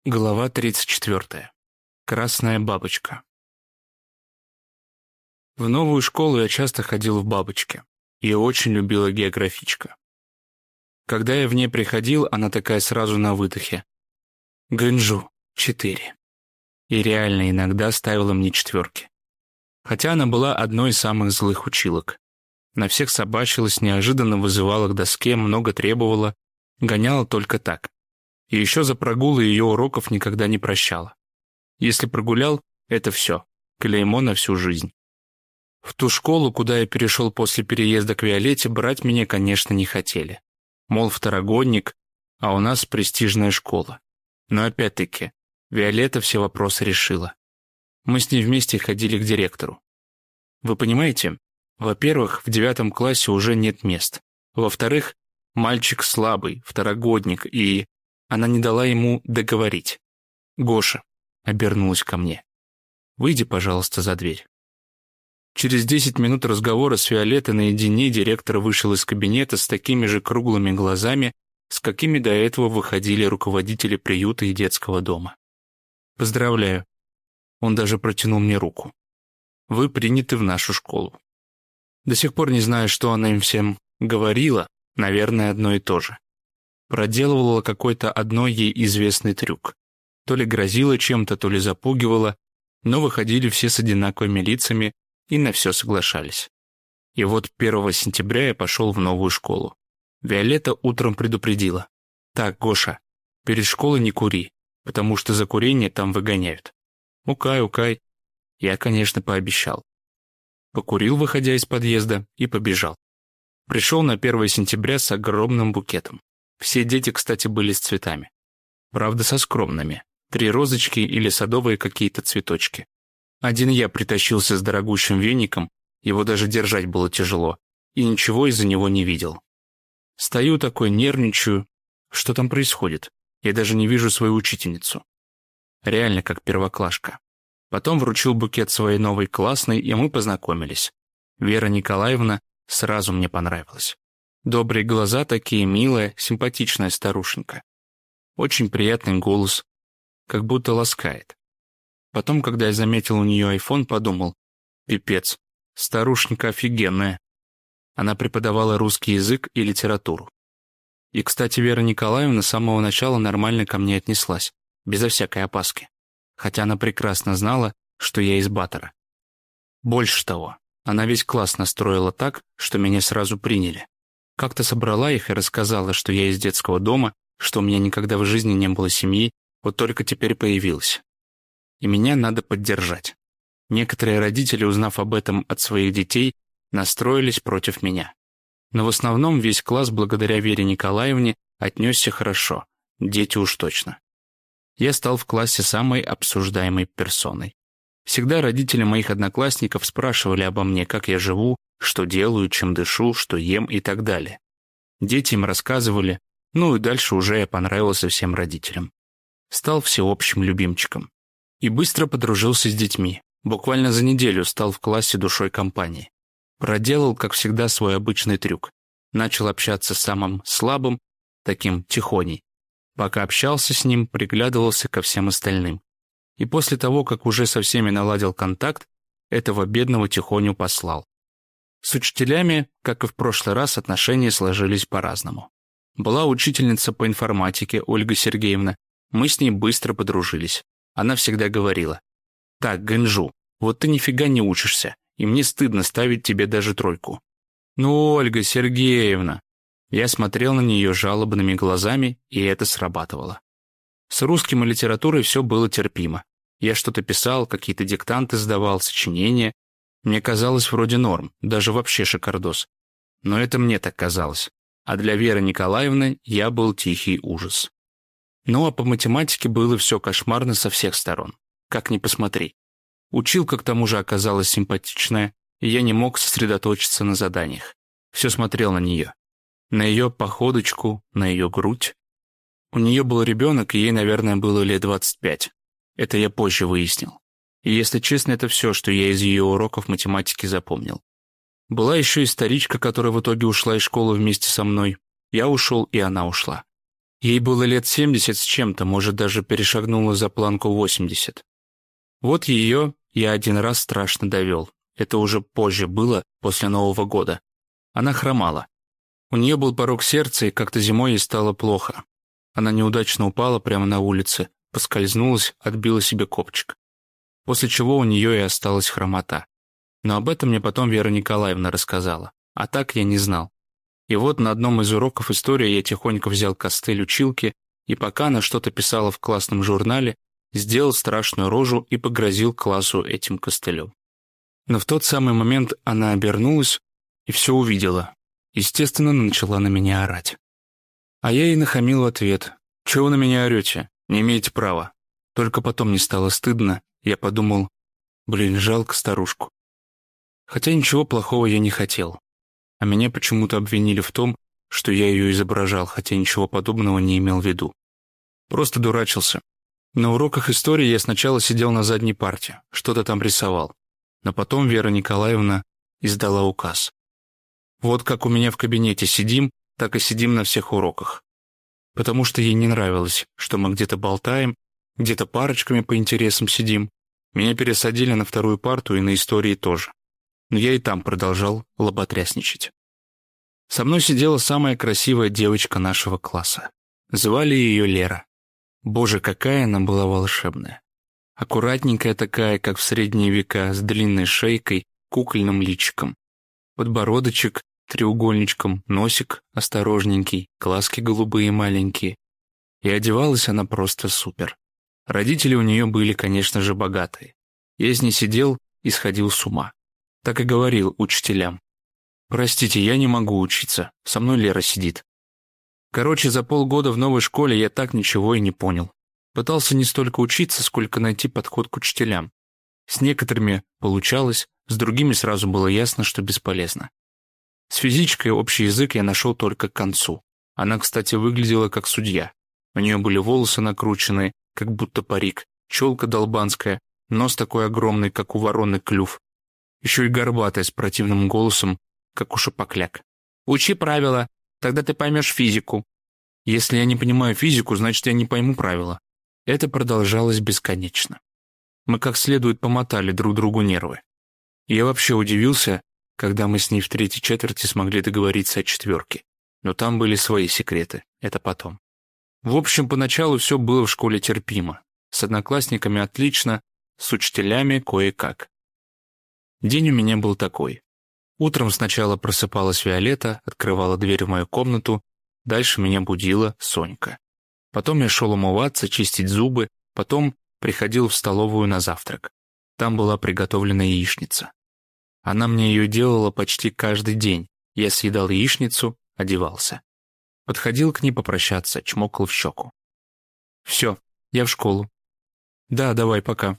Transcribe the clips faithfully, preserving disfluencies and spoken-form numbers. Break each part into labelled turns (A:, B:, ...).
A: Глава тридцать четвёртая. Красная бабочка. В новую школу я часто ходил в бабочке. Ее очень любила географичка. Когда я в ней приходил, она такая сразу на выдохе. Гэнджу, четыре. И реально иногда ставила мне четверки. Хотя она была одной из самых злых училок. На всех собачилась, неожиданно вызывала к доске, много требовала, гоняла только так. И еще за прогулы ее уроков никогда не прощала. Если прогулял, это все, клеймо на всю жизнь. В ту школу, куда я перешел после переезда к Виолетте, брать меня, конечно, не хотели. Мол, второгодник, а у нас престижная школа. Но опять-таки, Виолетта все вопросы решила. Мы с ней вместе ходили к директору. Вы понимаете, во-первых, в девятом классе уже нет мест. Во-вторых, мальчик слабый, второгодник, и... Она не дала ему договорить. «Гоша», — обернулась ко мне, — «выйди, пожалуйста, за дверь». Через десять минут разговора с Виолеттой наедине директор вышел из кабинета с такими же круглыми глазами, с какими до этого выходили руководители приюта и детского дома. «Поздравляю». Он даже протянул мне руку. «Вы приняты в нашу школу». До сих пор не знаю, что она им всем говорила, наверное, одно и то же. Проделывала какой-то одной ей известный трюк. То ли грозила чем-то, то ли запугивала, но выходили все с одинаковыми лицами и на все соглашались. И вот первого сентября я пошел в новую школу. Виолетта утром предупредила. «Так, Гоша, перед школой не кури, потому что за курение там выгоняют». «Укай, укай». Я, конечно, пообещал. Покурил, выходя из подъезда, и побежал. Пришел на первое сентября с огромным букетом. Все дети, кстати, были с цветами. Правда, со скромными. Три розочки или садовые какие-то цветочки. Один я притащился с дорогущим веником, его даже держать было тяжело, и ничего из-за него не видел. Стою такой, нервничаю. Что там происходит? Я даже не вижу свою учительницу. Реально как первоклашка. Потом вручил букет своей новой классной, и мы познакомились. Вера Николаевна сразу мне понравилась. Добрые глаза такие, милая, симпатичная старушенька. Очень приятный голос, как будто ласкает. Потом, когда я заметил у нее айфон, подумал, пипец, старушенька офигенная. Она преподавала русский язык и литературу. И, кстати, Вера Николаевна с самого начала нормально ко мне отнеслась, безо всякой опаски. Хотя она прекрасно знала, что я из Батора. Больше того, она весь класс настроила так, что меня сразу приняли. Как-то собрала их и рассказала, что я из детского дома, что у меня никогда в жизни не было семьи, вот только теперь появилась. И меня надо поддержать. Некоторые родители, узнав об этом от своих детей, настроились против меня. Но в основном весь класс, благодаря Вере Николаевне, отнесся хорошо, дети уж точно. Я стал в классе самой обсуждаемой персоной. Всегда родители моих одноклассников спрашивали обо мне, как я живу, что делаю, чем дышу, что ем и так далее. Дети им рассказывали, ну и дальше уже я понравился всем родителям. Стал всеобщим любимчиком. И быстро подружился с детьми. Буквально за неделю стал в классе душой компании. Проделал, как всегда, свой обычный трюк. Начал общаться с самым слабым, таким тихоней. Пока общался с ним, приглядывался ко всем остальным. И после того, как уже со всеми наладил контакт, этого бедного тихоню послал. С учителями, как и в прошлый раз, отношения сложились по-разному. Была учительница по информатике Ольга Сергеевна, мы с ней быстро подружились. Она всегда говорила, «Так, Гэнджу, вот ты нифига не учишься, и мне стыдно ставить тебе даже тройку». «Ну, Ольга Сергеевна». Я смотрел на нее жалобными глазами, и это срабатывало. С русским и литературой все было терпимо. Я что-то писал, какие-то диктанты сдавал, сочинения. Мне казалось вроде норм, даже вообще шикардос. Но это мне так казалось. А для Веры Николаевны я был тихий ужас. Ну а по математике было все кошмарно со всех сторон. Как ни посмотри. Училка к тому же оказалась симпатичная, и я не мог сосредоточиться на заданиях. Все смотрел на нее. На ее походочку, на ее грудь. У нее был ребенок, и ей, наверное, было лет двадцать пять. Это я позже выяснил. И, если честно, это все, что я из ее уроков математики запомнил. Была еще и старичка, которая в итоге ушла из школы вместе со мной. Я ушел, и она ушла. Ей было лет семьдесят с чем-то, может, даже перешагнула за планку восемьдесят. Вот ее я один раз страшно довел. Это уже позже было, после Нового года. Она хромала. У нее был порок сердца, и как-то зимой ей стало плохо. Она неудачно упала прямо на улице, поскользнулась, отбила себе копчик. После чего у нее и осталась хромота. Но об этом мне потом Вера Николаевна рассказала. А так я не знал. И вот на одном из уроков истории я тихонько взял костыль училки, и пока она что-то писала в классном журнале, сделал страшную рожу и погрозил классу этим костылем. Но в тот самый момент она обернулась и все увидела. Естественно, начала на меня орать. А я ей нахамил в ответ. «Чего вы на меня орете? Не имеете права». Только потом мне стало стыдно. Я подумал, блин, жалко старушку. Хотя ничего плохого я не хотел. А меня почему-то обвинили в том, что я ее изображал, хотя ничего подобного не имел в виду. Просто дурачился. На уроках истории я сначала сидел на задней парте, что-то там рисовал. Но потом Вера Николаевна издала указ. Вот как у меня в кабинете сидим, так и сидим на всех уроках. Потому что ей не нравилось, что мы где-то болтаем, где-то парочками по интересам сидим. Меня пересадили на вторую парту и на истории тоже. Но я и там продолжал лоботрясничать. Со мной сидела самая красивая девочка нашего класса. Звали ее Лера. Боже, какая она была волшебная. Аккуратненькая такая, как в средние века, с длинной шейкой, кукольным личиком. Подбородочек треугольничком, носик осторожненький, глазки голубые маленькие. И одевалась она просто супер. Родители у нее были, конечно же, богатые. Я с ней сидел и сходил с ума. Так и говорил учителям. «Простите, я не могу учиться, со мной Лера сидит». Короче, за полгода в новой школе я так ничего и не понял. Пытался не столько учиться, сколько найти подход к учителям. С некоторыми получалось, с другими сразу было ясно, что бесполезно. С физичкой общий язык я нашел только к концу. Она, кстати, выглядела как судья. У нее были волосы накрученные, как будто парик, челка долбанская, нос такой огромный, как у вороны клюв. Еще и горбатая, с противным голосом, как у шапокляк. «Учи правила, тогда ты поймешь физику». Если я не понимаю физику, значит, я не пойму правила. Это продолжалось бесконечно. Мы как следует помотали друг другу нервы. Я вообще удивился, когда мы с ней в третьей четверти смогли договориться о четверке. Но там были свои секреты, это потом. В общем, поначалу все было в школе терпимо. С одноклассниками отлично, с учителями кое-как. День у меня был такой. Утром сначала просыпалась Виолетта, открывала дверь в мою комнату, дальше меня будила Сонька. Потом я шел умываться, чистить зубы, потом приходил в столовую на завтрак. Там была приготовлена яичница. Она мне ее делала почти каждый день. Я съедал яичницу, одевался. Подходил к ней попрощаться, чмокал в щеку. «Все, я в школу». «Да, давай, пока».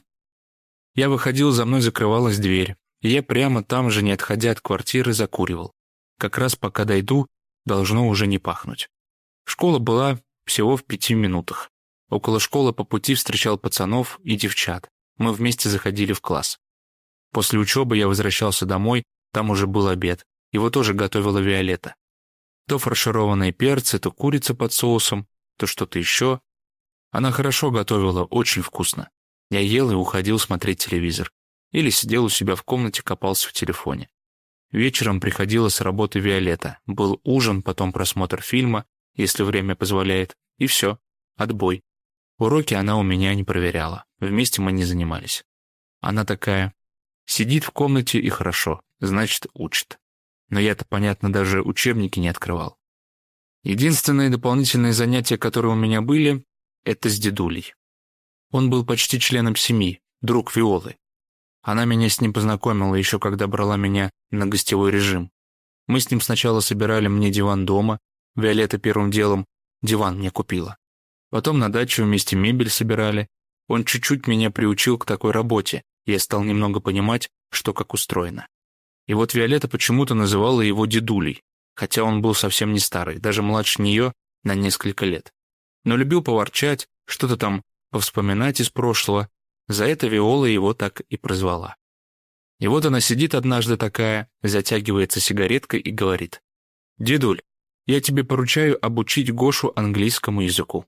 A: Я выходил, за мной закрывалась дверь. И я прямо там же, не отходя от квартиры, закуривал. Как раз пока дойду, должно уже не пахнуть. Школа была всего в пяти минутах. Около школы по пути встречал пацанов и девчат. Мы вместе заходили в класс. После учебы я возвращался домой, там уже был обед. Его тоже готовила Виолетта. То фаршированные перцы, то курица под соусом, то что-то еще. Она хорошо готовила, очень вкусно. Я ел и уходил смотреть телевизор. Или сидел у себя в комнате, копался в телефоне. Вечером приходила с работы Виолетта. Был ужин, потом просмотр фильма, если время позволяет, и все, отбой. Уроки она у меня не проверяла, вместе мы не занимались. Она такая, сидит в комнате и хорошо, значит, учит. Но я-то, понятно, даже учебники не открывал. Единственные дополнительные занятия, которые у меня были, это с дедулей. Он был почти членом семьи, друг Виолы. Она меня с ним познакомила еще когда брала меня на гостевой режим. Мы с ним сначала собирали мне диван дома, Виолетта первым делом диван мне купила. Потом на даче вместе мебель собирали. Он чуть-чуть меня приучил к такой работе, и я стал немного понимать, что как устроено. И вот Виолетта почему-то называла его дедулей, хотя он был совсем не старый, даже младше нее на несколько лет. Но любил поворчать, что-то там повспоминать из прошлого. За это Виола его так и прозвала. И вот она сидит однажды такая, затягивается сигареткой и говорит: «Дедуль, Я тебе поручаю обучить Гошу английскому языку».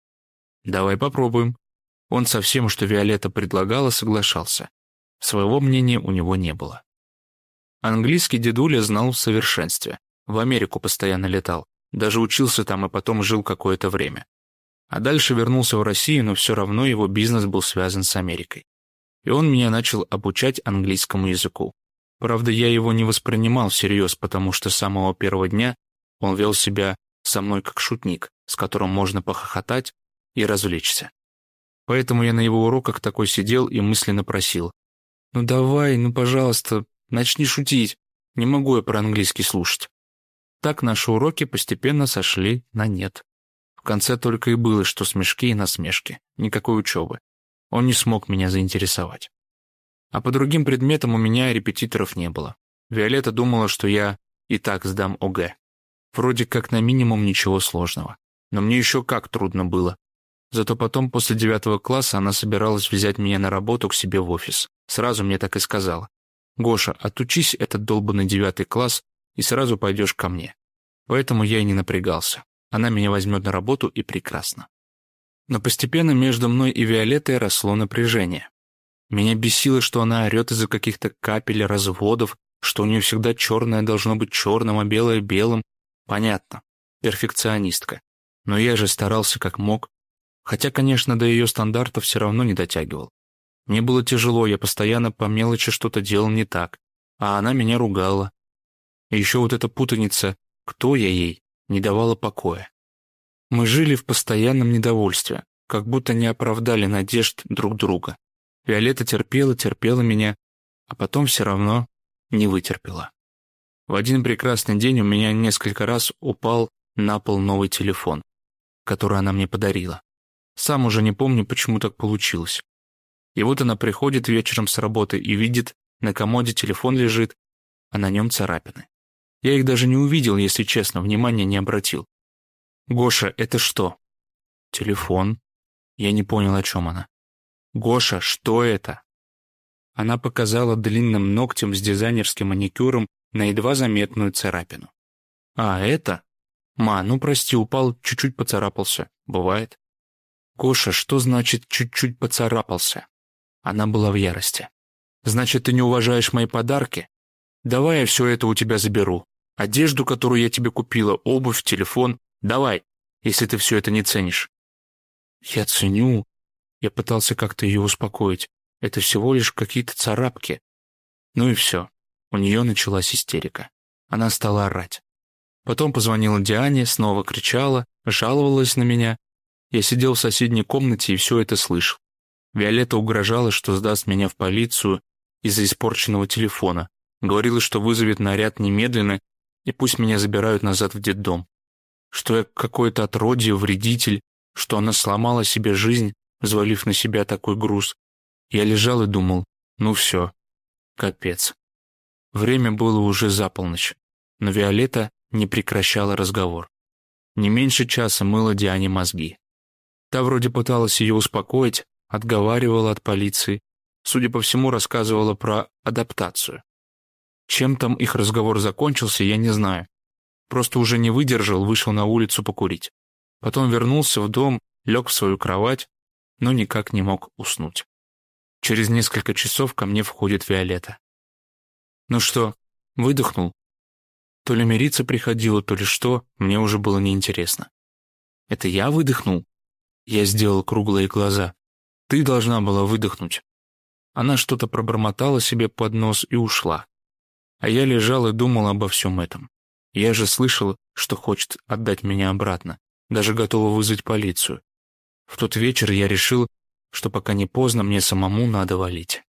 A: «Давай попробуем». Он со всем, что Виолетта предлагала, соглашался. Своего мнения у него не было. Английский дедуля знал в совершенстве. В Америку постоянно летал. Даже учился там и потом жил какое-то время. А дальше вернулся в Россию, но все равно его бизнес был связан с Америкой. И он меня начал обучать английскому языку. Правда, я его не воспринимал всерьез, потому что с самого первого дня он вел себя со мной как шутник, с которым можно похохотать и развлечься. Поэтому я на его уроках такой сидел и мысленно просил: «Ну давай, ну пожалуйста, начни шутить, не могу я про английский слушать». Так наши уроки постепенно сошли на нет. В конце только и было, что смешки и насмешки, никакой учебы. Он не смог меня заинтересовать. А по другим предметам у меня репетиторов не было. Виолетта думала, что я и так сдам ОГЭ. Вроде как на минимум ничего сложного. Но мне еще как трудно было. Зато потом, после девятого класса, она собиралась взять меня на работу к себе в офис. Сразу мне так и сказала: «Гоша, отучись этот долбанный девятый класс и сразу пойдешь ко мне». Поэтому я и не напрягался. Она меня возьмет на работу, и прекрасно. Но постепенно между мной и Виолеттой росло напряжение. Меня бесило, что она орет из-за каких-то капель, разводов, что у нее всегда черное должно быть черным, а белое белым. Понятно, перфекционистка. Но я же старался как мог. Хотя, конечно, до ее стандартов все равно не дотягивал. Мне было тяжело, я постоянно по мелочи что-то делал не так, а она меня ругала. И еще вот эта путаница «кто я ей» не давала покоя. Мы жили в постоянном недовольстве, как будто не оправдали надежд друг друга. Виолетта терпела, терпела меня, а потом все равно не вытерпела. В один прекрасный день у меня несколько раз упал на пол новый телефон, который она мне подарила. Сам уже не помню, почему так получилось. И вот она приходит вечером с работы и видит, на комоде телефон лежит, а на нем царапины. Я их даже не увидел, если честно, внимания не обратил. «Гоша, это что?» «Телефон». Я не понял, о чем она. «Гоша, что это?» Она показала длинным ногтем с дизайнерским маникюром на едва заметную царапину. «А, это? Ма, ну прости, упал, чуть-чуть поцарапался. Бывает». «Гоша, что значит чуть-чуть поцарапался?» Она была в ярости. «Значит, ты не уважаешь мои подарки? Давай я все это у тебя заберу. Одежду, которую я тебе купила, обувь, телефон. Давай, если ты все это не ценишь». «Я ценю». Я пытался как-то ее успокоить. Это всего лишь какие-то царапки. Ну и все. У нее началась истерика. Она стала орать. Потом позвонила Диане, снова кричала, жаловалась на меня. Я сидел в соседней комнате и все это слышал. Виолетта угрожала, что сдаст меня в полицию из-за испорченного телефона. Говорила, что вызовет наряд немедленно, и пусть меня забирают назад в детдом. Что я какое-то отродье, вредитель, что она сломала себе жизнь, взвалив на себя такой груз. Я лежал и думал: ну все, капец. Время было уже за полночь, но Виолетта не прекращала разговор. Не меньше часа мыла Диане мозги. Та вроде пыталась ее успокоить, отговаривала от полиции, судя по всему, рассказывала про адаптацию. Чем там их разговор закончился, я не знаю. Просто уже не выдержал, вышел на улицу покурить. Потом вернулся в дом, лег в свою кровать, но никак не мог уснуть. Через несколько часов ко мне входит Виолетта. «Ну что, выдохнул?» То ли мириться приходило, то ли что, мне уже было неинтересно. «Это я выдохнул?» Я сделал круглые глаза. «Ты должна была выдохнуть». Она что-то пробормотала себе под нос и ушла. А я лежал и думал обо всем этом. Я же слышал, что хочет отдать меня обратно, даже готова вызвать полицию. В тот вечер я решил, что пока не поздно, мне самому надо валить.